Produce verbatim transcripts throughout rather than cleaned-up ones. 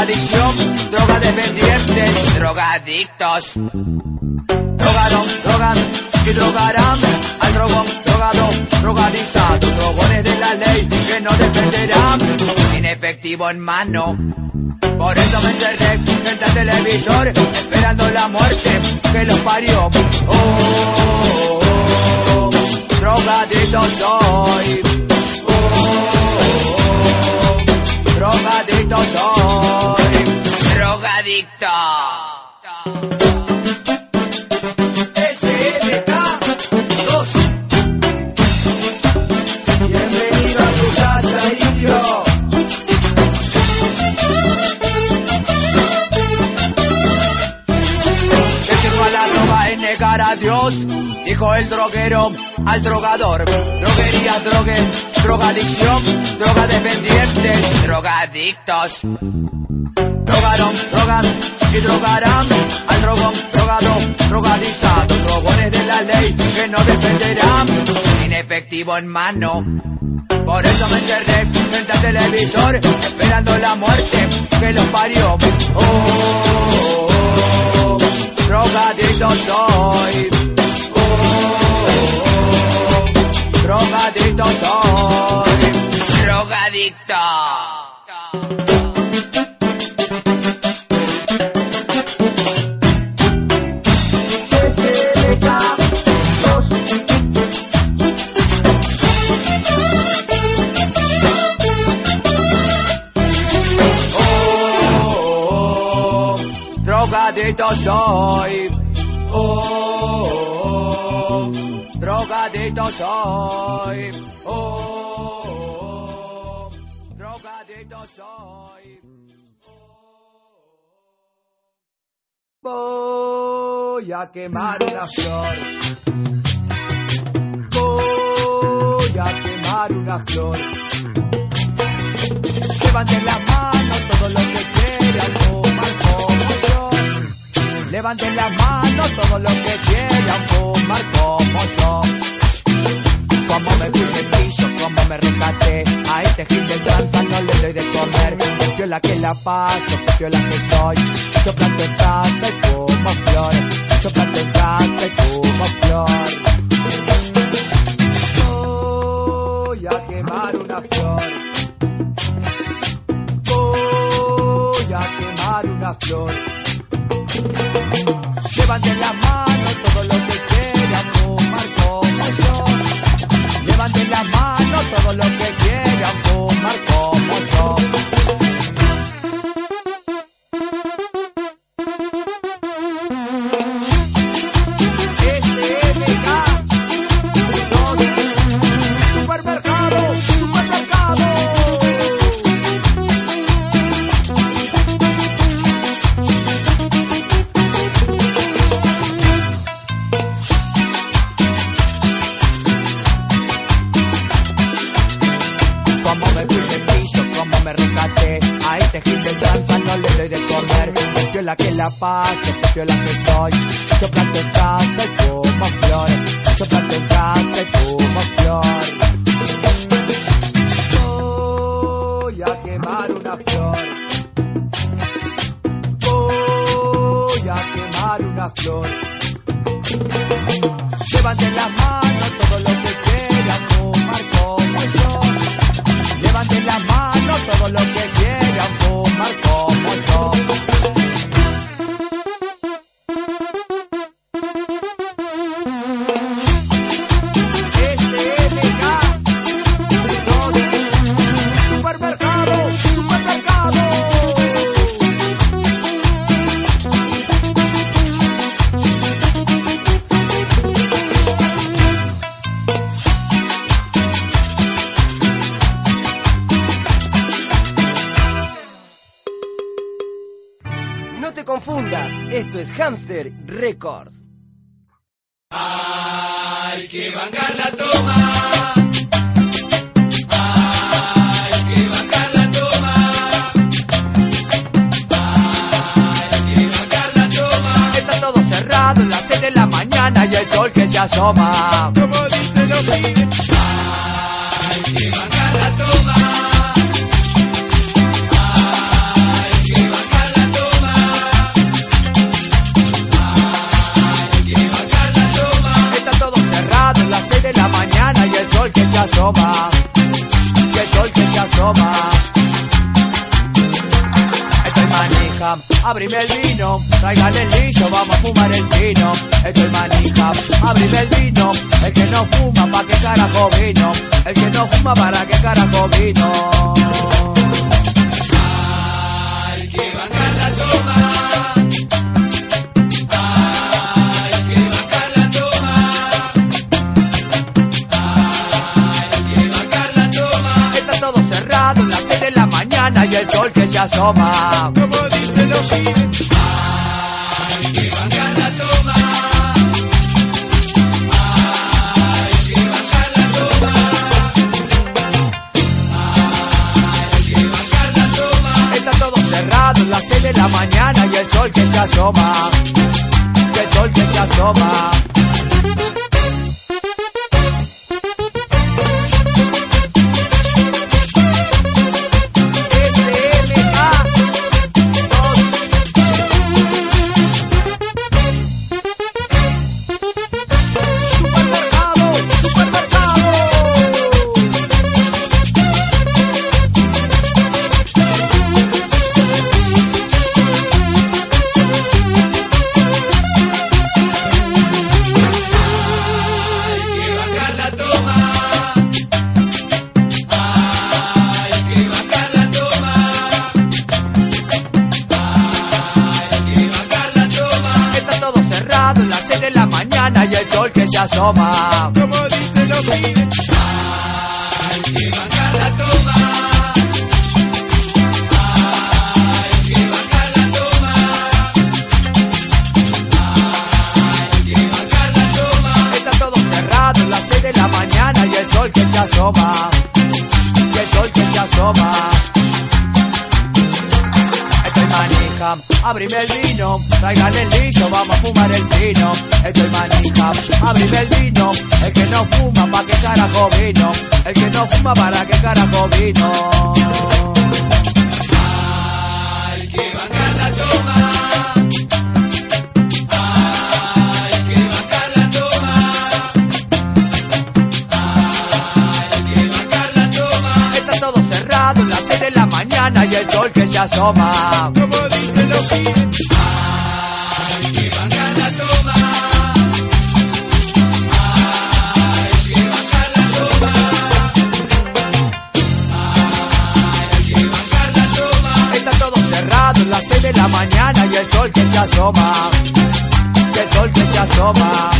drogadicción, drogadependientes, drogadictos. Drogaron, drogan y drogarán al drogón, drogado, drogadizado. Drogones de la ley que no defenderán, sin efectivo en mano. Por eso me encerré frente al televisor, esperando la muerte que los parió. Oh, oh, oh, drogadicto soy. Oh, oh, oh, drogadicto soy. Drogadicto. Bienvenido a tu casa, indio. Negar a Dios, dijo el droguero al drogador. Droguería, drogue, drogadicción, drogadependientes, drogadictos. Drogaron, drogan y drogarán al drogón, drogado, drogadizado. Drogones de la ley que no defenderán, sin efectivo en mano. Por eso me encerré frente al televisor, esperando la muerte que los parió. Oh, oh, oh, drogadicto soy. Oh, oh, oh, drogadicto soy. Drogadicto. Drogadicto soy. Oh, oh, oh, drogadicto soy. Oh, oh, oh, drogadicto soy. Voy a quemar una flor. Voy a quemar una flor. Levanten las manos todos los que quieran fumar como yo. Levanten las manos todos los que quieran fumar como yo. Como me puse en piso, como me rescaté. A este gil de tranza no le doy de comer. Que piola que la paso, que piola que soy. Yo planto en casa y como flor. Yo planto en casa y como flor. Voy a quemar una flor. Voy a quemar una flor. Levanten las manos todos los que quieran fumar como yo. Levanten las manos todos los que quieran fumar como yo. S M K Supermercado, supermercado. A este gil del tranza no le doy de comer. Que piola que la paso, que piola que soy. Yo planto en casa y como flor. Yo planto en casa y como flor. Voy a quemar una flor. Voy a quemar una flor. Levanten las manos todos los que quieran fumar como yo. Levanten las manos todos los que quieran fumar como yo. S M K Supermercado, supermercado. No te confundas, esto es Hamster Records. Hay que bancar la toma. Hay que bancar la toma. Hay que bancar la toma. Está todo cerrado en las seis de la mañana y el sol que se asoma. Como dicen los pibes. Hay que bancar la toma. Hay que bancar asoma, que el sol que se asoma. Estoy manija, abrime el vino, traigan el lillo, vamos a fumar el pino. Estoy manija, abrime el vino, el que no fuma, pa' qué carajo vino. El que no fuma, para qué carajo vino. Hay que bancar la toma. Hay que bancar la toma. Hay que bancar la toma. Está todo cerrado, las seis de la mañana y el sol que se asoma. Como dicen los pibes. Hay que bancar la toma. Hay que bancar la toma. Hay que bancar la toma. Está todo cerrado, las seis de la mañana y el sol que se asoma. Y el sol que se asoma. Y el sol que se asoma. Como dicen los pibes. Hay que bancar la toma. Hay que bancar la toma. Hay que bancar la toma. Está todo cerrado, las seis de la mañana y el sol que se asoma. Y el sol que se asoma. Estoy manija, abrime el vino, traigan el lillo, vamos a fumar el pino. Estoy manija, abrime el vino, el que no fuma, pa' qué carajo vino. El que no fuma, para qué carajo vino. Hay que bancar la toma. Hay que bancar la toma. Hay que bancar la toma. Está todo cerrado, las seis de la mañana y el sol que se asoma. Como dicen los pibes. Hay que bancar la toma. Hay que bancar la toma. Hay que bancar la toma. Está todo cerrado, las seis de la mañana y el sol que se asoma. Y el sol que se asoma.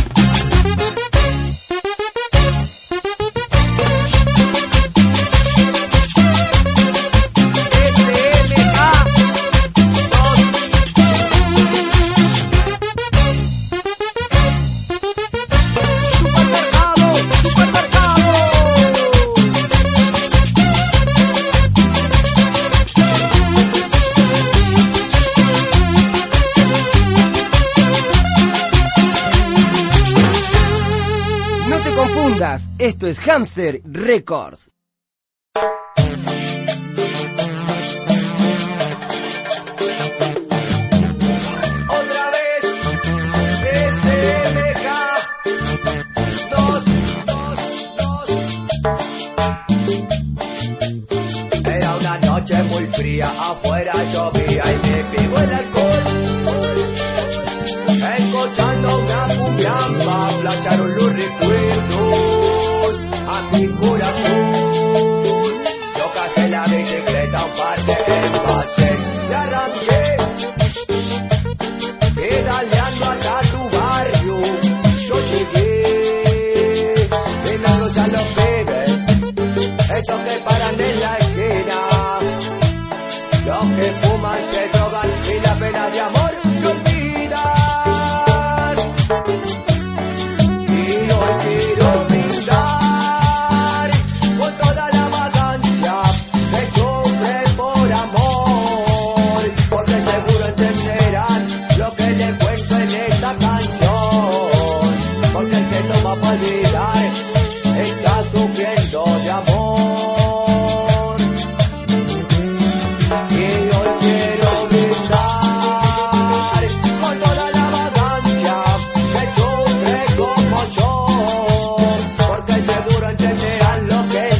Esto es Hamster Records. Otra vez, S M K dos, dos, dos. Era una noche muy fría, afuera llovía y me pegó el alcohol. Escuchando una cumbiamba, flasharon los recuerdos a mi corazón. Yo caché la bicicleta un par de envases y arranqué, pedaleando hasta tu barrio. Yo llegué, mirándolos a los pibes, esos que paran en la esquina, los que fuman, se drogan y la pena de amor se olvida. Y hoy quiero brindar con toda la vagancia que sufre por amor, porque seguro entenderán lo que les cuento en esta canción, porque el que no va a olvidar está sufriendo de amor. Y hoy quiero brindar con toda la vagancia que sufre como yo, porque seguro entenderán lo que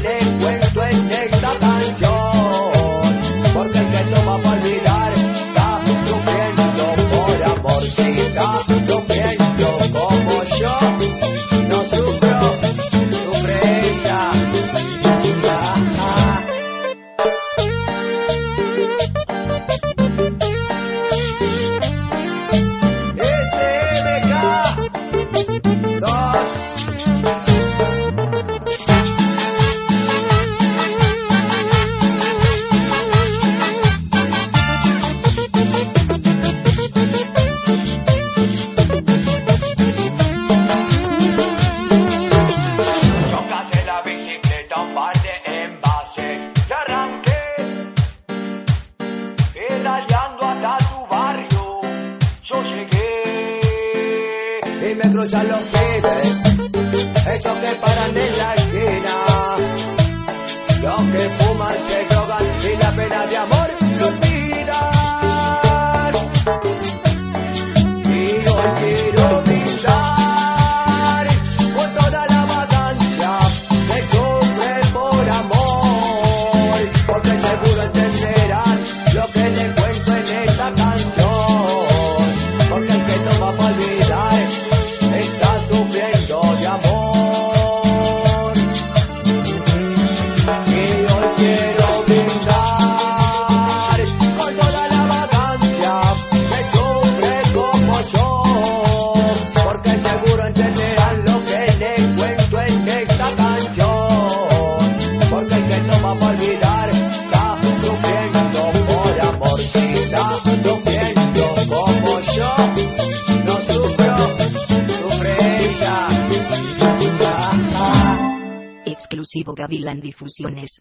cruzan los pibes, esos que paran en la esquina, los que fuman, se drogan y la pena de amor se olvidan. Y hoy quiero brindar con toda la vagancia que sufre por amor, porque seguro entenderán lo que les cuento en esta canción, porque el que no va a olvidar está sufriendo de amor. Y hoy quiero brindar con toda la vagancia que sufre como yo, porque seguro entenderán lo que les cuento en esta canción, porque el que no va a olvidar está sufriendo por amor. Si está sufriendo como yo, no sufro, sufre ella. Exclusivo Gavilán Difusiones.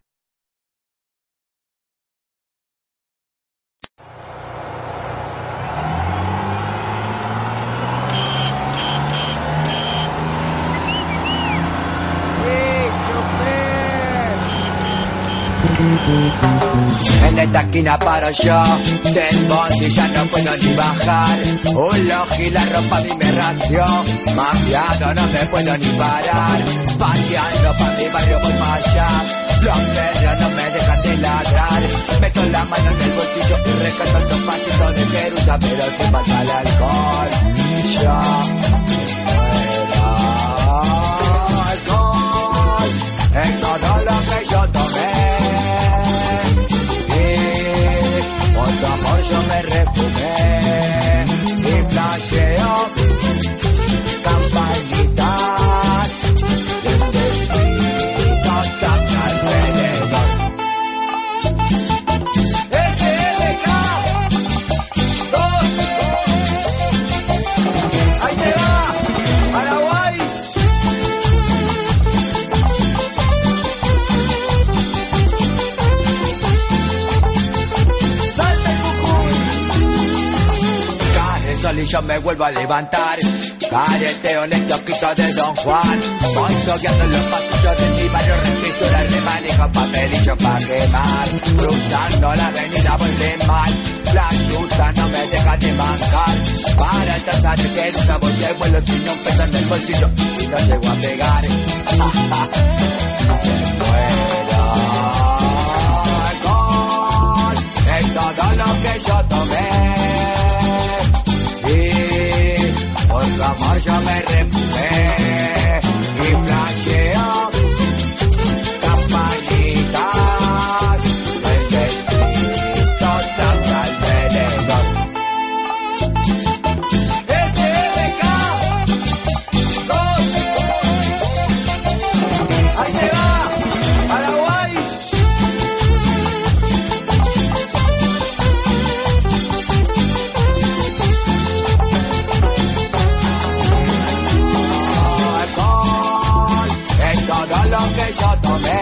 En esta esquina paro yo, del bondi ya no puedo ni bajar. Un logi la ropa a mí me ració, mafiado no me puedo ni parar. Paseando pa' mi barrio voy más allá, los perros no me dejan de ladrar. Meto la mano en el bolsillo y recargo dos pasitos de Jerusa, pero sin falta el alcohol. Yo fuera alcohol, es todo lo que yo tomé. Por tu amor yo me refumé y flasheo campanitas de besitos tan alrededor. S L K dos, ahí te va, Paraguay. Y yo me vuelvo a levantar, careteo en el kiosquito de Don Juan. Voy sogueando los pasillos de mi barrio, reescritura, remanijo, papelillo pa' quemar. Cruzando la avenida voy de mal, la yuta no me deja de manjar. Para el trazar de Jerusa voy de vuelo sin un peso en el bolsillo y no llego a pegar. Fuera alcohol, es todo lo que yo tomé. Por tu amor yo me refumé y flasheo campanitas de besitos tan alrededor. S L K dos, ahí te va, Paraguay. Todo lo que yo tomé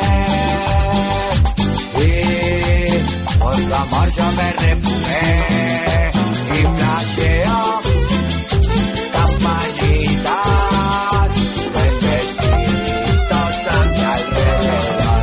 y por tu amor yo me refumé y flasheo campanitas de besitos tan alrededor.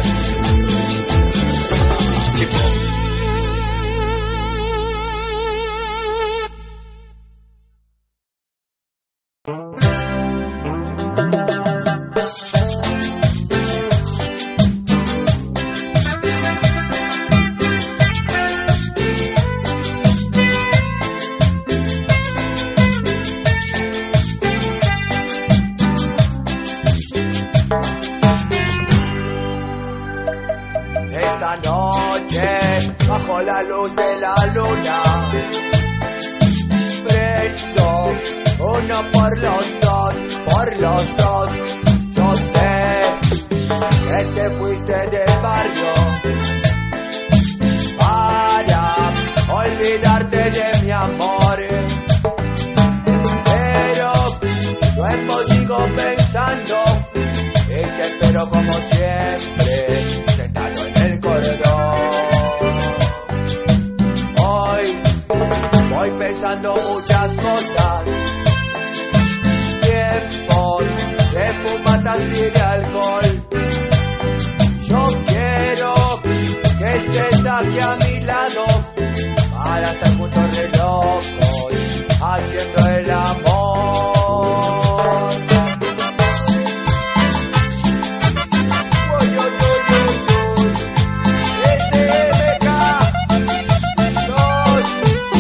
Esta noche, bajo la luz de la luna, prendo uno por los dos, por los dos. Yo sé que te fuiste del barrio para olvidarte de mi amor, pero luego sigo pensando y te espero como siempre, sentado en el corredor. Hoy voy pensando muchas cosas, bien aquí a mi lado para estar juntos re locos haciendo el amor. Uy, uy, uy, uy, uy. S M K dos.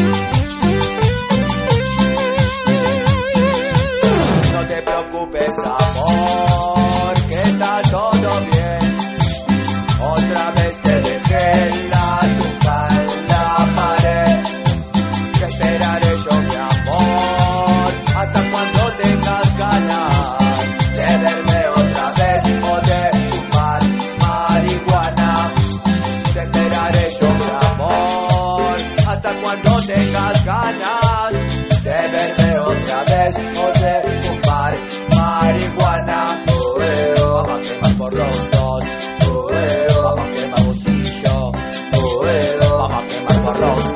No te preocupes, amor, que está todo bien. Otra vez te dejé la nuca en la pared. Te esperaré yo, mi amor, hasta cuando tengas ganas de verme otra vez o de fumar marihuana. Te esperaré yo, mi amor, hasta cuando tengas ganas de verme otra vez o de fumar marihuana. Oh, eh, oh, vamos a quemar por los dos. Oh, eh, oh, vamos a quemar bolsillo. Oh, eh, oh, vamos a quemar por los dos.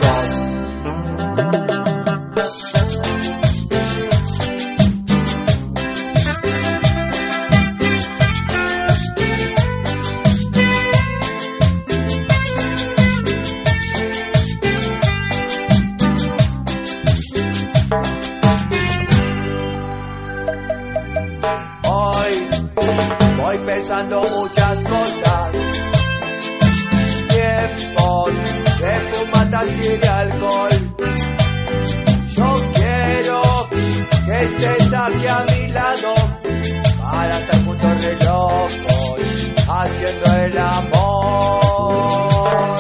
Hoy voy pensando muchas cosas, tiempos de fumatas y de alcohol. Yo quiero que estés aquí a mi lado para estar juntos re locos haciendo el amor.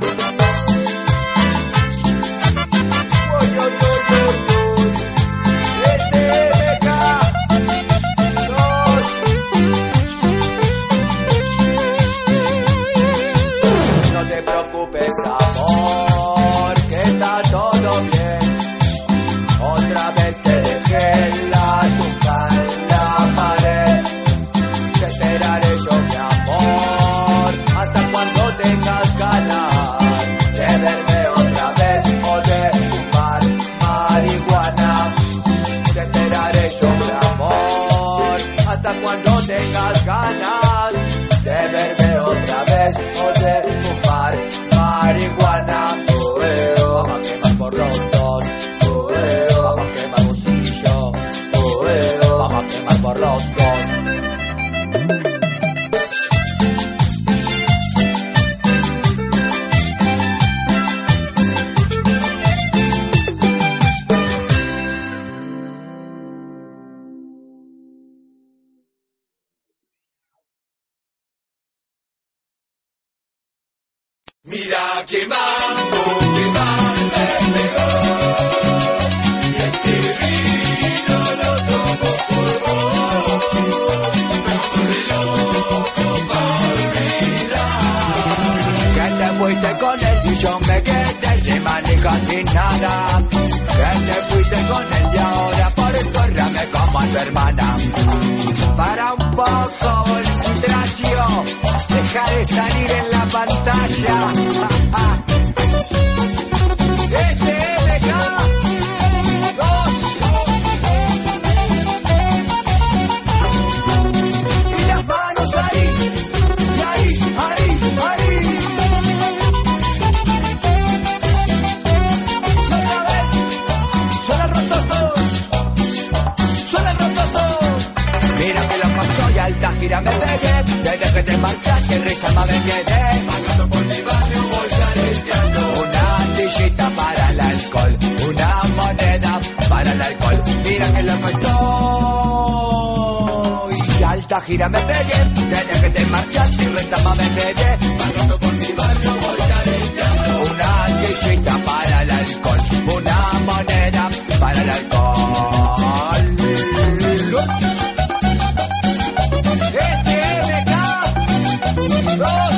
Uy, uy, uy, uy, uy. S M K dos. No te preocupes, amor, que está todo bien. Otra vez te dejé la nuca en la pared. Te esperaré yo, mi amor, hasta cuando tengas ganas de verme otra vez o de fumar marihuana. Te esperaré yo, mi amor, hasta cuando tengas ganas de verme otra vez o de fumar marihuana. Oh, eh, oh, vamos a quemar por los dos. Oh, eh, oh, vamos a quemar bolsillo. Oh, eh, oh, vamos a quemar por los dos. Mira que mambo, que mal me pegó. Y este vino lo tomo por vos. Me volví loco pa' olvidar. Que te fuiste con él y yo me quedé sin manija sin nada. Que te fuiste con él y ahora por escorrarme como a tu hermana. Para un poco bolsitracio, deja de salir en la pantalla. S M K dos. Y las manos ahí, y ahí, ahí, ahí. Otra vez, suena rototo, suena rototo. Mira que lo pasó y alta gira me pegué. Desde que te marchaste, risa más me quedé. Pagando por mi barrio voy careteando. Una sillita para el alcohol, una moneda para el alcohol. Mira que loco estoy. Y alta gira me pegué. Desde que te marchaste, risa más me quedé. Pagando por mi barrio voy careteando. Una sillita para el alcohol, una moneda para el alcohol. S M K dos.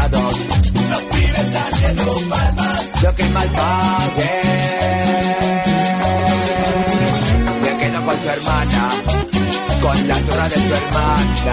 Lo que mal pagué. con la turra de su hermana.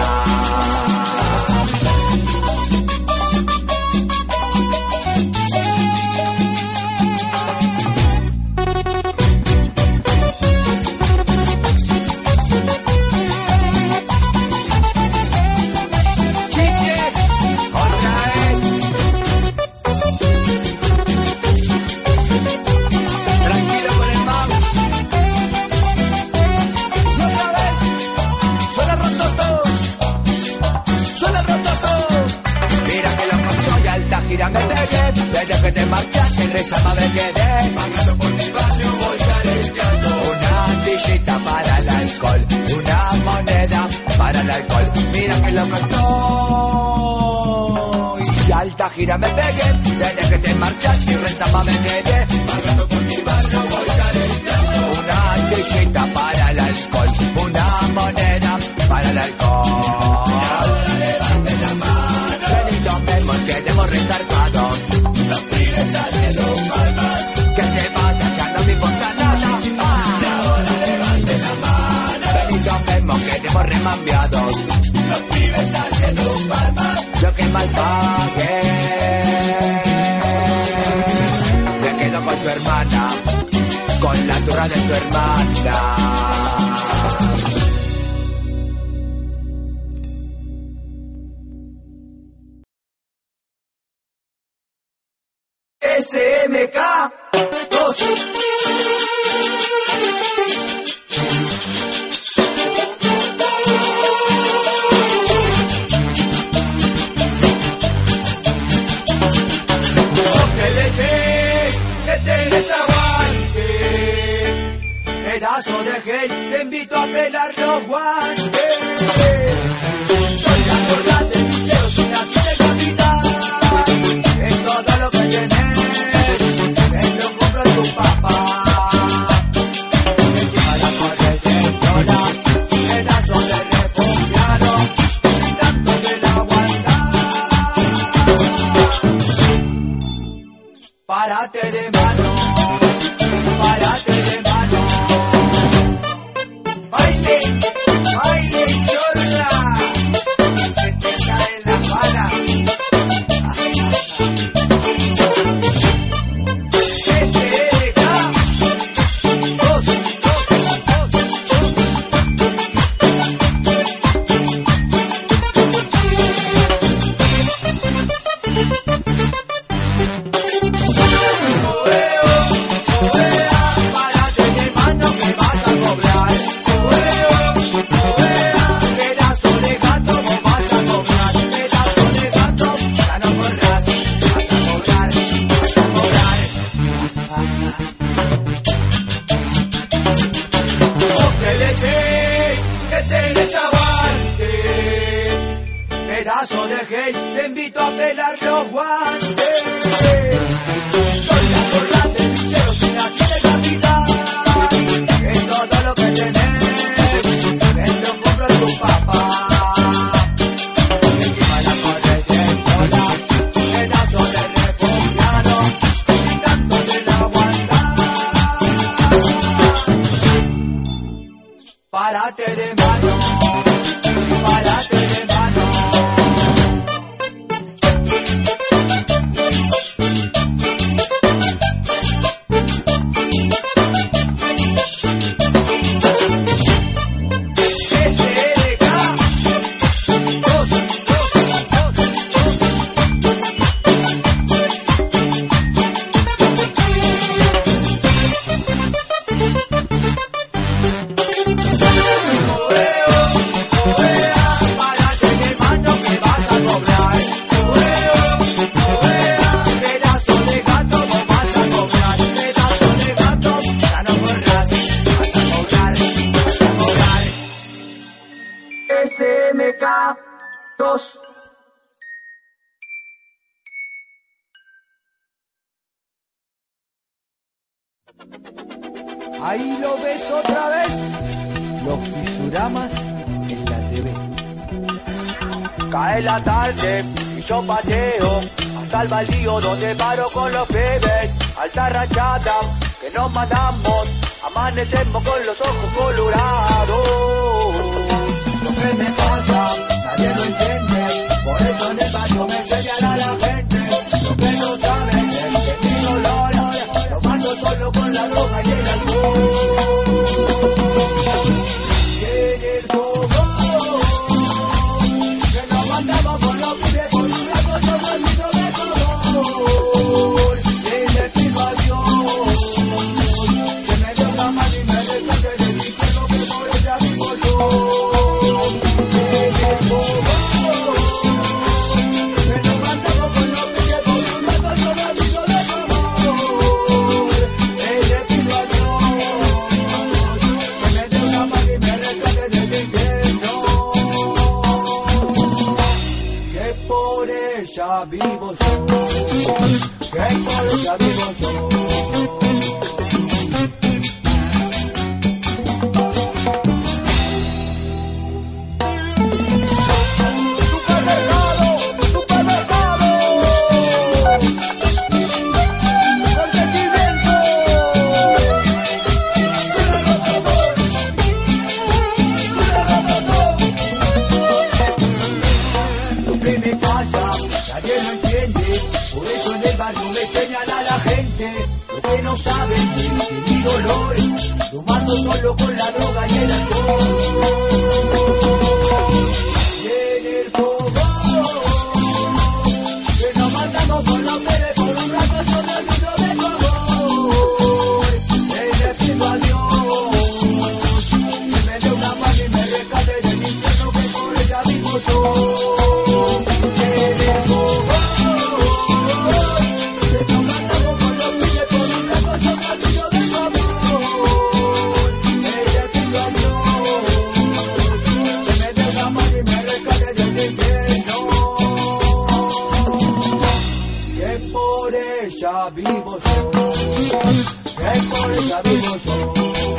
Me pegué, desde que te marchaste el reza madre quedé pagando por mi barrio voy careteando. Una sillita para el alcohol, una moneda para el alcohol. Mira que loco estoy. Y alta gira me pegué, desde que te marchaste el reza madre quedé pagando por mi barrio voy careteando. Una sillita para el alcohol, una moneda para el alcohol. Ahora levanten la mano, ven y tomemos, quedemos resarpados. los pibes haciendo palmas. ¿Qué te pasa? Ya no me importa nada. Ah. Ahora levanten la mano, Ven y tomemos, quedemos remambiados. los pibes haciendo palmas. Yo que mal pagué, me quedo con su hermana, con la turra de su hermana. S M K dos. Que le sé, que tenés aguante, pedazo de gel, te invito a pelar los guantes. Soy la gorda del liceo, soy la de capital. Es todo lo que tenés, es lo compro tu papá. Encima la corriente sola, pedazo de refugiado, tanto de la aguantar. Párate de mano, párate de mano. Baile, baile, chorra, se te cae la bala. S M K dos, dos, dos, dos. Párate de mano que vas a cobrar. Pedazo de gato, vos vas a cobrar. Pedazo de gato, ya no corras. Vas a cobrar, vas a cobrar. Vos que le sé, que tenés aguante. Pedazo de gel, te invito a pelar los guantes. Soy la gorda del liceo, soy la de capital. Es todo lo que tenés, es lo compro tu papá. Encima la corriente sola, pedazo de refugiado, tanto de la aguantar. Párate de mano, párate de mano. dos. Ahí lo ves otra vez, los fisuramas en la T V. Cae la tarde y yo pateo hasta el baldío donde paro con los pibes. Alta rachata que nos matamos, amanecemos con los ojos colorados. siempre me pasa, nadie lo entiende, por eso en el barrio me señala la gente. Lo que no saben es que mi dolor, lo mando solo con la droga y el alcohol. Y en el fogón, que nos mandamos con los pibes por una cosa maldito de color. Y le pido a Dios que me dé una mano y me rescate del infierno que por ella vivo yo. Vivo yo, que por ella vivo yo. Supermercado, supermercado, consentimiento. Lo que me pasa, nadie lo entiende, por eso en el barrio me señala la gente. Lo que no saben es que mi dolor lo mando solo con la droga y el alcohol. Y en el fogón, que nos mandamos con los peles por un rato, yo me olvido de tu amor. Le pido a Dios que me dé una mano y me rescate del infierno que por ella vivo yo. Vivo yo, que por ella vivo yo.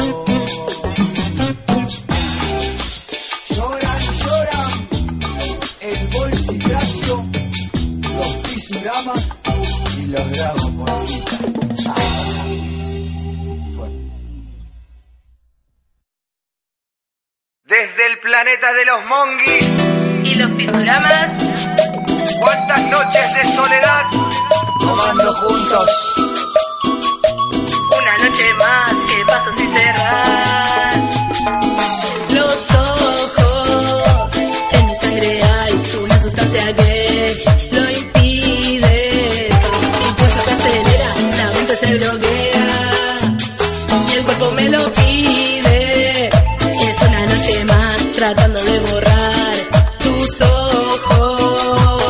Lloran y lloran el bolsitracio, los pisudramas y los Dragon Ballcitas. Desde el planeta de los Mongis y los pisudramas, cuántas noches de soledad tomando juntos. Una noche más que paso sin cerrar. Los ojos, en mi sangre hay una sustancia que lo impide. Mi pulso se acelera, la mente se bloquea y el cuerpo me lo pide. Es una noche más tratando de borrar tus ojos.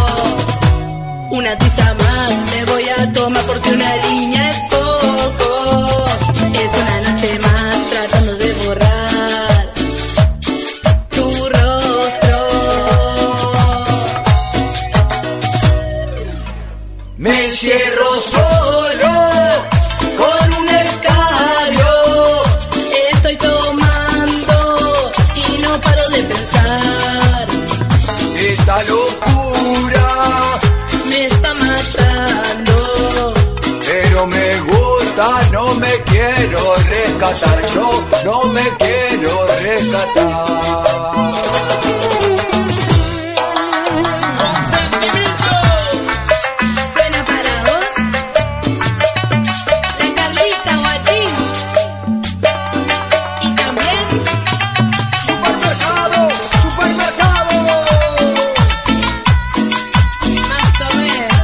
Una tiza más me voy a tomar porque una línea es poco. Es una noche más tratando de borrar tu rostro. Me encierro solo con un escabio. Estoy tomando y no paro de pensar. Esta locura Me está matando. pero me gusta, no me quiero rescatar, yo no me quiero rescatar. Suena para vos la Carlita Guachín y también Supermercado, supermercado. más o menos,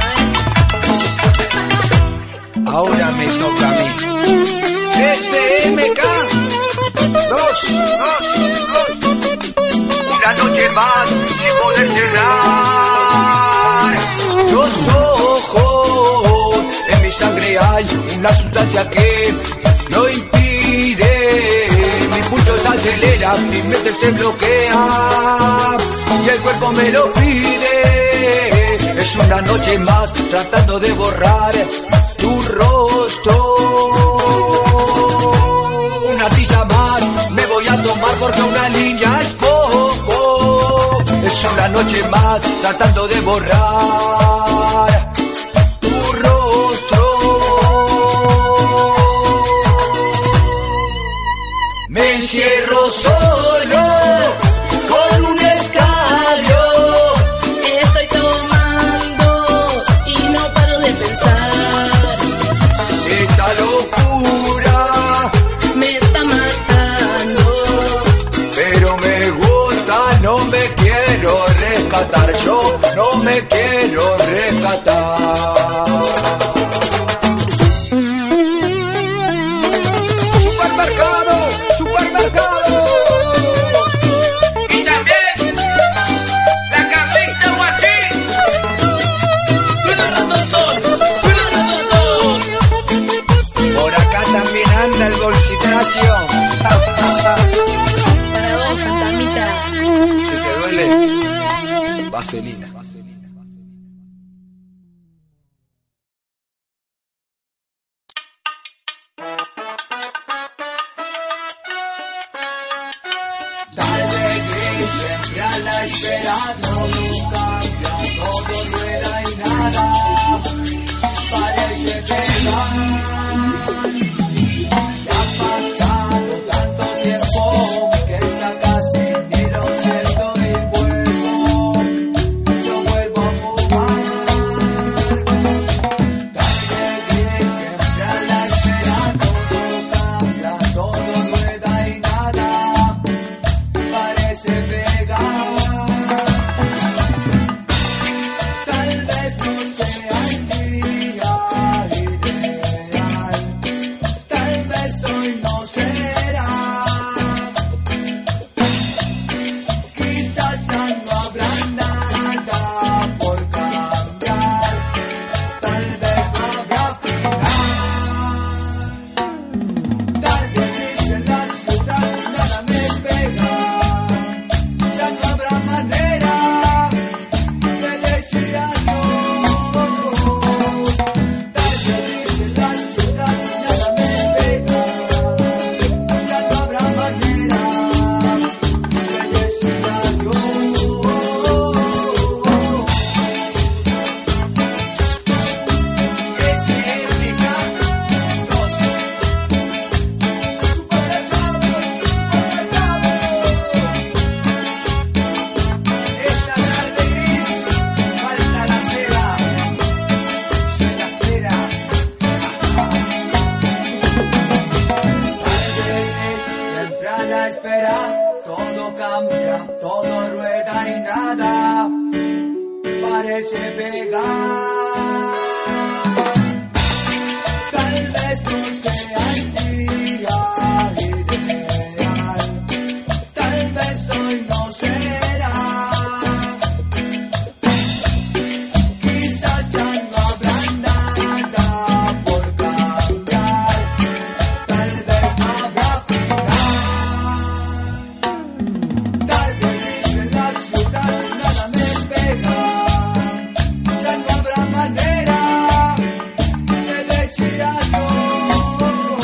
¿eh? Ahora me toca a mí. S M K dos, dos, dos. una noche más sin poder cerrar Los ojos, en mi sangre hay una sustancia que lo impide. Mi pulso se acelera, mi mente se bloquea y el cuerpo me lo pide. Es una noche más tratando de borrar tu rostro. Una tiza más me voy a tomar porque una línea es poco. Es una noche más tratando de borrar tu rostro. Me encierro solo con suena el bolsicacio. Para vos, fantasmita. Si te duele, vaselina. Tarde gris, siempre a la espera, todo cambia, todo rueda y nada parece pegar. Ya ha pasado tanto tiempo que ya casi ni lo siento y vuelvo, yo vuelvo a fumar. Tarde gris, siempre a la espera, todo cambia, todo rueda y nada parece pegar. Tal vez no sea el día ideal, tal vez hoy no será. Quizás ya no habrá nada por cambiar, tal vez no habrá final. Tarde gris en la ciudad, nada me pega. Ya no habrá manera de decir adiós. Tarde gris en la ciudad, nada me pega. Ya no habrá manera de decir adiós. Es épica, dos, supermercado, supermercado. Es la tarde gris, falta la seda, yo en la espera. Tarde gris, siempre a la espera, todo cambia, todo rueda y nada parece pegar. Tal vez no sea el día ideal, tal vez hoy no será. Quizás ya no habrá nada por cambiar, tal vez no habrá final. Tarde gris en la ciudad, nada me pega. Ya no habrá manera de decir adiós.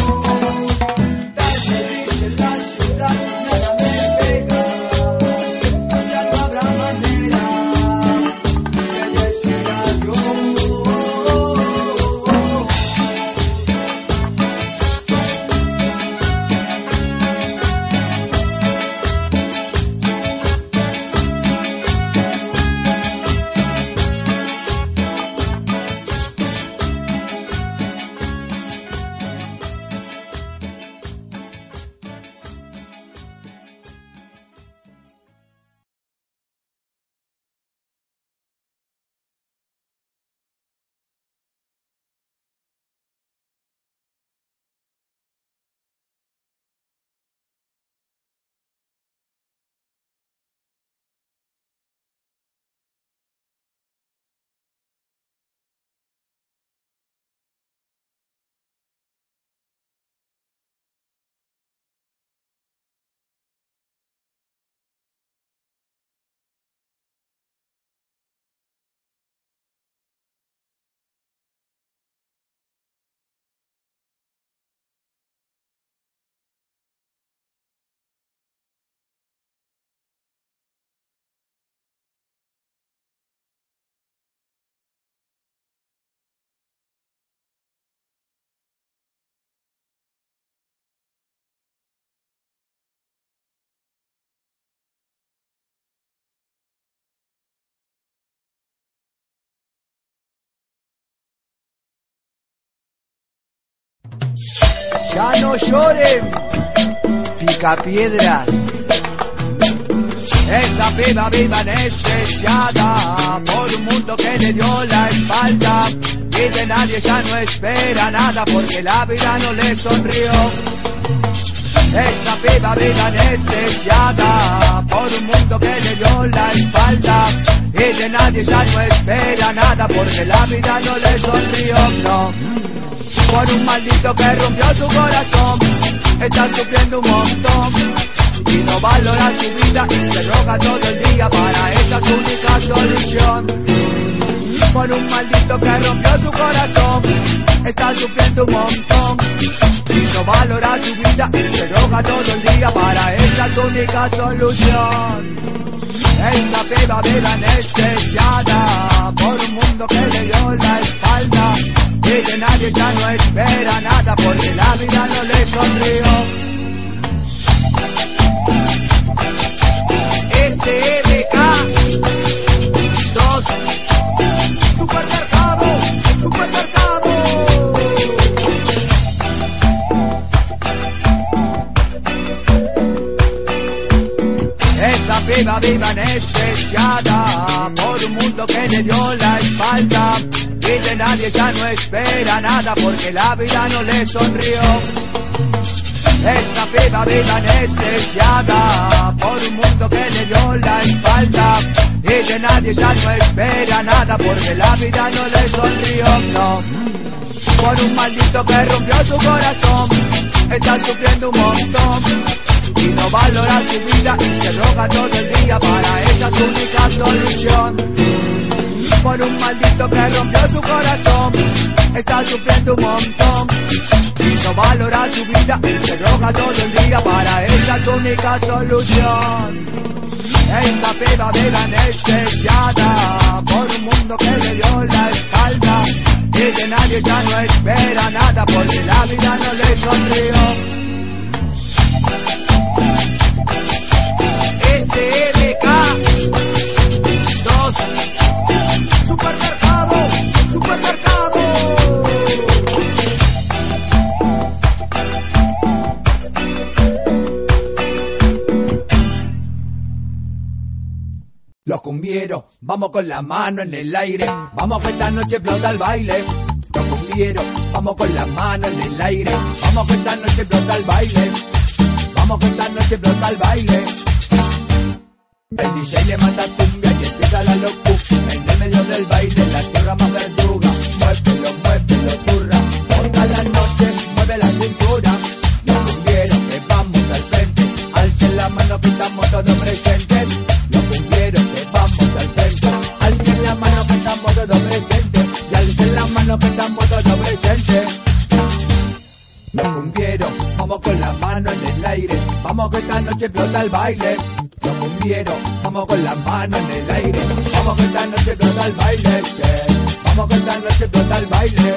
Tarde gris en la ciudad, nada me pega. Ya no habrá manera de decir adiós. Ya no lloren, picapiedras. Esa piba viva anestesiada por un mundo que le dio la espalda y de nadie ya no espera nada porque la vida no le sonrió. Esa piba viva anestesiada por un mundo que le dio la espalda y de nadie ya no espera nada porque la vida no le sonrió, no. por un maldito que rompió su corazón. Está sufriendo un montón y no valora su vida y se droga todo el día, para esa es su única solución. Por un maldito que rompió su corazón, está sufriendo un montón y no valora su vida y se droga todo el día, para esa es su única solución. Esta piba vive anestesiada por un mundo que le dio la espalda y que nadie ya no espera nada porque la vida no le sonrió. S M K dos Supermercado, Supermercado. Esa piba vive anestesiada por un mundo que le dio la espalda y de nadie ya no espera nada porque la vida no le sonrió. Esta piba vive anestesiada por un mundo que le dio la espalda y de nadie ya no espera nada porque la vida no le sonrió, no. Por un maldito que rompió su corazón, está sufriendo un montón y no valora su vida y se droga todo el día, para esa es su única solución. Por un maldito que rompió su corazón, está sufriendo un montón y no valora su vida y se droga todo el día, para esa es su única solución. Esta piba vive anestesiada por un mundo que le dio la espalda y que nadie ya no espera nada porque la vida no le sonrió. S M K dos Supermercado, Supermercado. Los cumbieros, vamos con la mano en el aire, vamos que esta noche explota el baile. Los cumbieros, vamos con la mano en el aire, vamos que esta noche explota el baile. Vamos que esta noche explota el baile. El D J le manda cumbia y empieza la locura. En el medio del baile, la tierra más verduga. Muévelo, muévelo, turra. Toda la noche, mueve la cintura. Los cumbieros que vamos al frente, alcen la mano que estamos todos presentes. Los cumbieros que vamos al frente, alcen la mano que estamos todos presentes. Y alcen la mano que estamos todos presentes. Los cumbieros, vamos con la mano en el aire, vamos que esta noche explota el baile. Los cumbieros, vamos con la mano en el aire, vamos que esta noche explota el baile. Yeah. Vamos que esta noche explota el baile.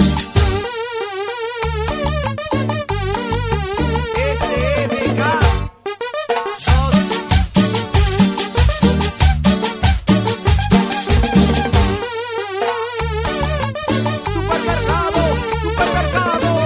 S M K Supermercado, Supermercado.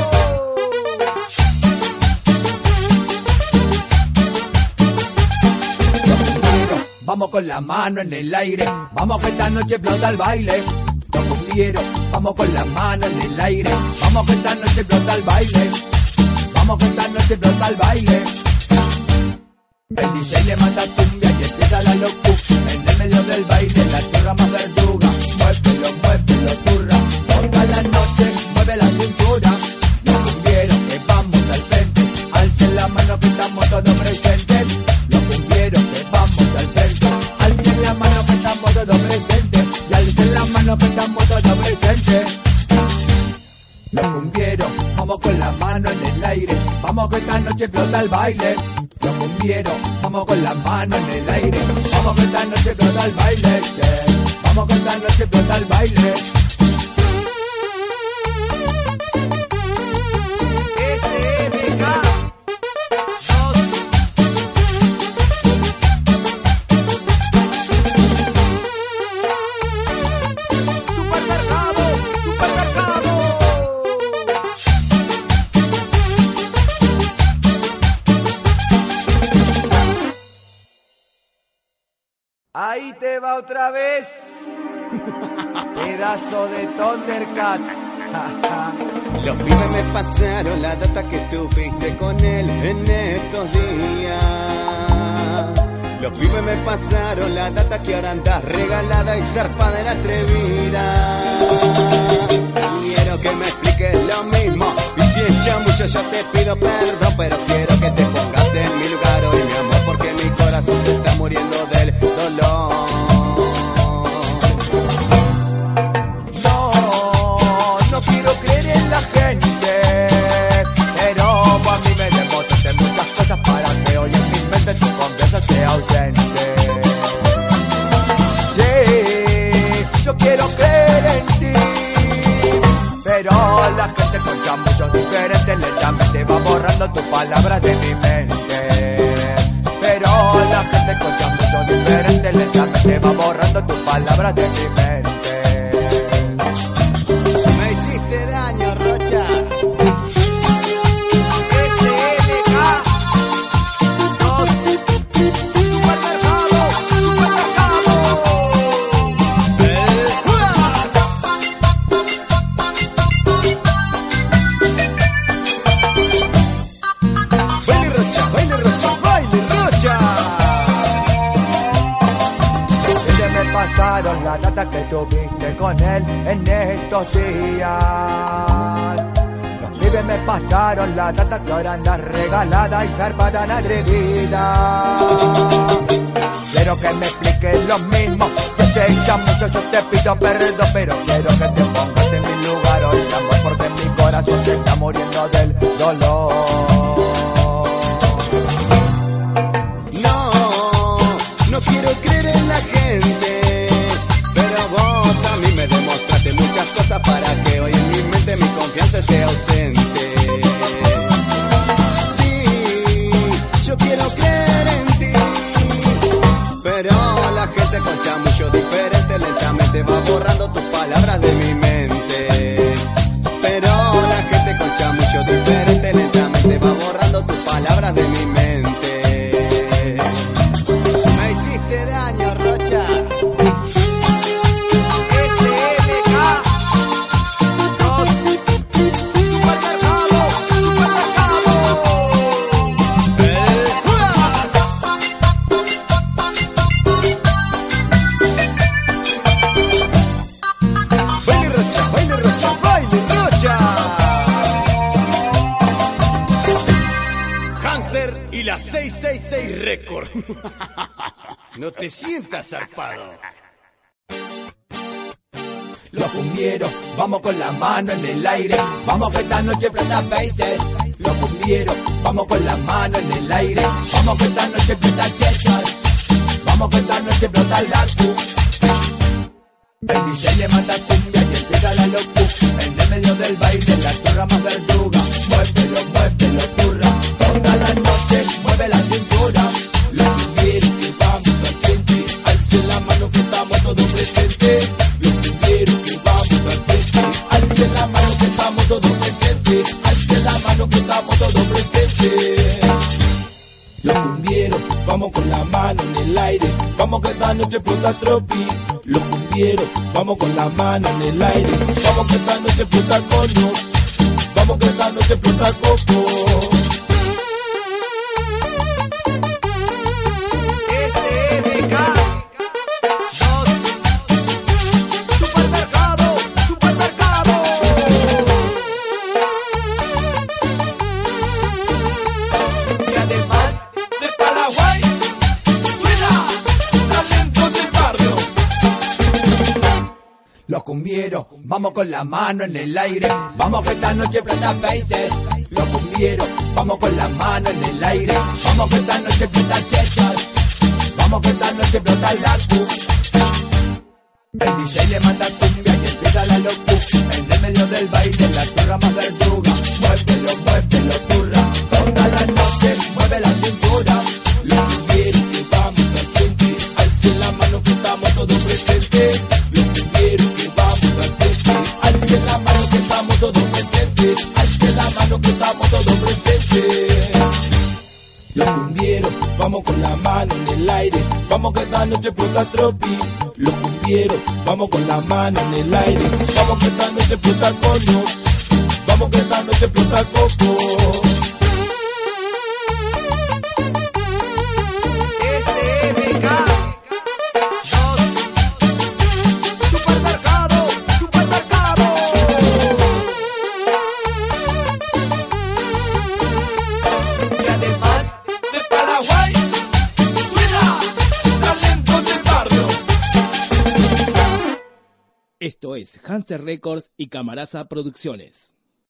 Vamos con la mano en el aire, vamos que esta noche explota el baile. Los cumbieros, vamos con la mano en el aire, vamos que esta noche explota el baile. Vamos que esta noche explota el baile. El D J le manda cumbia y empieza la locura. En el medio del baile, la tierra más verduga. Muévelo, muévelo, turra. Toda la noche, mueve la cintura. Los cumbieros que vamos al frente, alcen la mano que estamos todos presentes. Los cumbieros que vamos al frente, alcen la mano que estamos todos presentes. Y alcen la mano que estamos todos presentes. Los cumbieros, vamos con la mano en el aire, vamos que esta noche explota el baile. Los cumbieros, vamos con la mano en el aire, vamos que esta noche explota el baile. Yeah. Vamos que esta noche explota el baile. S M K Supermercado, Supermercado. Ahí te va otra vez, pedazo de Thundercat. Los pibes me pasaron la data que tuviste con él en estos días. Los pibes me pasaron la data que ahora andas regalada y zarpada en la atrevida. Quiero que me expliques expliques lo mismo. Y si es chamuyo yo te pido perdón, pero quiero que te pongas en mi lugar hoy, mi amor, porque mi corazón se está muriendo del dolor. No, no quiero creer en la gente, pero a mí me demostraste muchas cosas para que hoy en mi mente tu confianza sea ausente. Sí, yo quiero creer en ti, pero la gente con chamuchos diferentes lentamente va borrando tus palabras de mi mente. Pero la gente con chamuchos diferentes lentamente va borrando tus palabras de mi mente. Me hiciste daño, Rocha. Pasaron la data que tuviste con él en estos días. Los pibes me pasaron la data que ahora andas regalada y zarpada tan atrevida. Quiero que me expliques lo mismo, que te echa mucho, yo te pido perdón, pero quiero que te pongas en mi lugar hoy, amor, porque mi corazón se está muriendo del dolor. No, no quiero creer en la gente, me demostraste muchas cosas para que hoy en mi mente mi confianza sea ausente. Sí, yo quiero creer en ti, pero la gente con chamuyo diferente lentamente va borrando tus palabras de mi mente. Pero la gente con chamuyo diferente lentamente va borrando tus palabras de mi mente. Me hiciste daño, Rocha. seis seis seis Record. No te sientas zarpado. Los cumbieros, vamos con la mano en el aire. Vamos que esta noche plata faces. Los cumbieros, vamos con la mano en el aire. Vamos que esta noche plata chechas. Vamos que esta noche plata la cu. El D J le manda cumbia y empieza la locu. En el medio del baile la turra más verduga. Muévelo, muévelo, turra. Toda la noche mueve la cintura. Los cumbieros que vamos al frente. Alce la mano que estamos todos presentes. Los cumbieros que vamos al frente. Alce la mano que estamos todos presentes. Alce la mano que estamos todos presentes. Los cumbieros, vamos con la mano en el aire. Vamos que esta noche explota tropi. Los cumbieros, vamos con la mano en el aire. Vamos que esta noche explota cono. Vamos que esta noche explota coco. S M K Supermercado, supermercado. Y además de Paraguay, suena talento del barrio. Los cumbieros, vamos con la mano en el aire. Vamos que esta noche plata faces. Los cumbieros, vamos con la mano en el aire. Vamos que esta noche plata chechas. Vamos que esta noche explota la cu. El D J le manda cumbia y empieza la locu. En el medio del baile la turra más verduga. Muévelo, muévelo, turra. Toda la noche mueve la cintura. Los cumbieros que vamos al frente. Alce la mano que estamos todos presentes. Los cumbieros que vamos al frente. Alce la mano que estamos todos presentes. Alce la mano que estamos todos presentes. Los cumbieros, vamos con la mano en el aire. Vamos que esta noche explota tropi. Los cumbieros, vamos con la mano en el aire. Vamos que esta noche explota cono. Vamos que esta noche explota coco. S M K Supermercado, supermercado. Esto es Hamster Records y Camaraza Producciones.